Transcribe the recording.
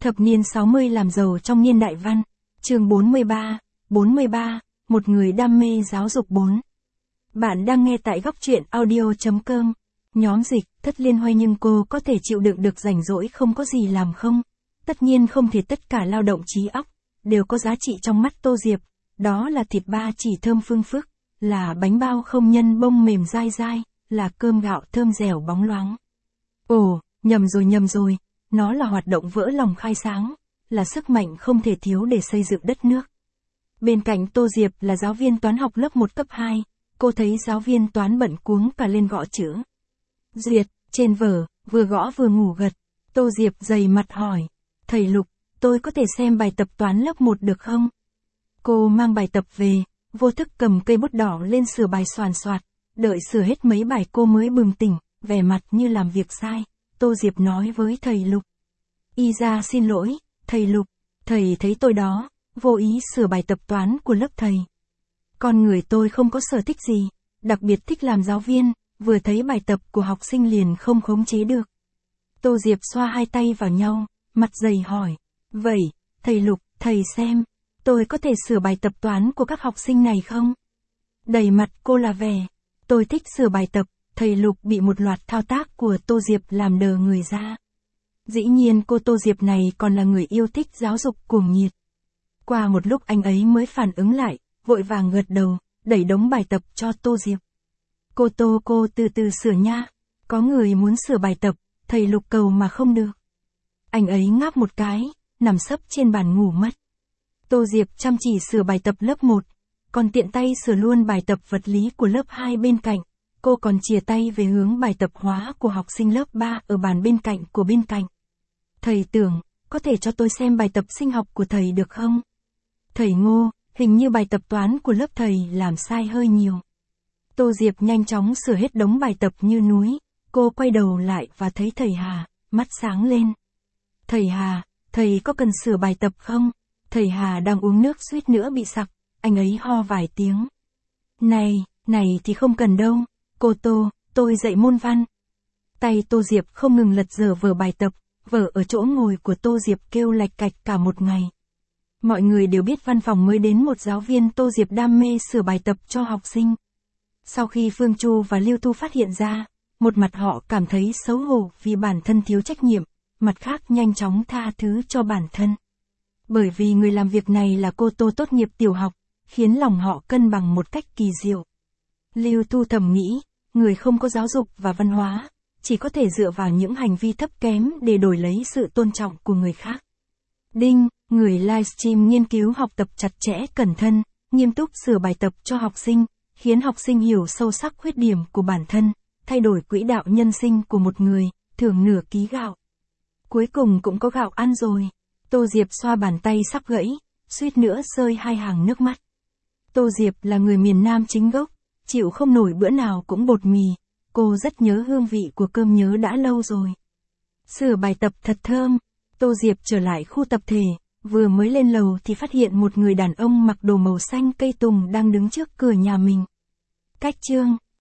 Thập niên 60 làm giàu trong niên đại văn. Chương 43, một người đam mê giáo dục 4. Bạn đang nghe tại góc truyện audio.com. Nhóm dịch, thất liên hoay nhưng cô có thể chịu đựng được rảnh rỗi không có gì làm không? Tất nhiên không thể tất cả lao động trí óc, đều có giá trị trong mắt Tô Diệp. Đó là thịt ba chỉ thơm phương phức, là bánh bao không nhân bông mềm dai dai, là cơm gạo thơm dẻo bóng loáng. Ồ, nhầm rồi, nó là hoạt động vỡ lòng khai sáng, là sức mạnh không thể thiếu để xây dựng đất nước. Bên cạnh Tô Diệp là giáo viên toán học lớp 1 cấp 2, cô thấy giáo viên toán bận cuống cả lên gõ chữ. Duyệt, trên vở, vừa gõ vừa ngủ gật. Tô Diệp dày mặt hỏi, thầy Lục, tôi có thể xem bài tập toán lớp 1 được không? Cô mang bài tập về, vô thức cầm cây bút đỏ lên sửa bài soàn soạt, đợi sửa hết mấy bài cô mới bừng tỉnh, vẻ mặt như làm việc sai. Tô Diệp nói với thầy Lục. Y ra xin lỗi, thầy Lục, thầy thấy tôi đó, vô ý sửa bài tập toán của lớp thầy. Con người tôi không có sở thích gì, đặc biệt thích làm giáo viên, vừa thấy bài tập của học sinh liền không khống chế được. Tô Diệp xoa hai tay vào nhau, mặt dày hỏi, vậy, thầy Lục, thầy xem, tôi có thể sửa bài tập toán của các học sinh này không? Đầy mặt cô là vẻ, tôi thích sửa bài tập. Thầy Lục bị một loạt thao tác của Tô Diệp làm đờ người ra. Dĩ nhiên cô Tô Diệp này còn là người yêu thích giáo dục cuồng nhiệt. Qua một lúc anh ấy mới phản ứng lại, vội vàng gật đầu, đẩy đống bài tập cho Tô Diệp. Cô từ từ sửa nha. Có người muốn sửa bài tập, thầy Lục cầu mà không được. Anh ấy ngáp một cái, nằm sấp trên bàn ngủ mất. Tô Diệp chăm chỉ sửa bài tập lớp 1, còn tiện tay sửa luôn bài tập vật lý của lớp 2 bên cạnh. Cô còn chìa tay về hướng bài tập hóa của học sinh lớp 3 ở bàn bên cạnh của bên cạnh. Thầy Tưởng, có thể cho tôi xem bài tập sinh học của thầy được không? Thầy Ngô, hình như bài tập toán của lớp thầy làm sai hơi nhiều. Tô Diệp nhanh chóng sửa hết đống bài tập như núi. Cô quay đầu lại và thấy thầy Hà, mắt sáng lên. Thầy Hà, thầy có cần sửa bài tập không? Thầy Hà đang uống nước suýt nữa bị sặc, anh ấy ho vài tiếng. Này thì không cần đâu. Cô Tô, tôi dạy môn văn. Tay Tô Diệp không ngừng lật dở vở bài tập, vở ở chỗ ngồi của Tô Diệp kêu lạch cạch cả một ngày. Mọi người đều biết văn phòng mới đến một giáo viên Tô Diệp đam mê sửa bài tập cho học sinh. Sau khi Phương Chu và Lưu Thu phát hiện ra, một mặt họ cảm thấy xấu hổ vì bản thân thiếu trách nhiệm, mặt khác nhanh chóng tha thứ cho bản thân. Bởi vì người làm việc này là cô Tô tốt nghiệp tiểu học, khiến lòng họ cân bằng một cách kỳ diệu. Lưu Thu thầm nghĩ, người không có giáo dục và văn hóa, chỉ có thể dựa vào những hành vi thấp kém để đổi lấy sự tôn trọng của người khác. Đinh, người livestream nghiên cứu học tập chặt chẽ cẩn thận, nghiêm túc sửa bài tập cho học sinh, khiến học sinh hiểu sâu sắc khuyết điểm của bản thân, thay đổi quỹ đạo nhân sinh của một người, thưởng nửa ký gạo. Cuối cùng cũng có gạo ăn rồi. Tô Diệp xoa bàn tay sắp gãy, suýt nữa rơi hai hàng nước mắt. Tô Diệp là người miền Nam chính gốc, chịu không nổi bữa nào cũng bột mì, cô rất nhớ hương vị của cơm nhớ đã lâu rồi. Sửa bài tập thật thơm. Tô Diệp trở lại khu tập thể, vừa mới lên lầu thì phát hiện một người đàn ông mặc đồ màu xanh cây tùng đang đứng trước cửa nhà mình. Cách chương,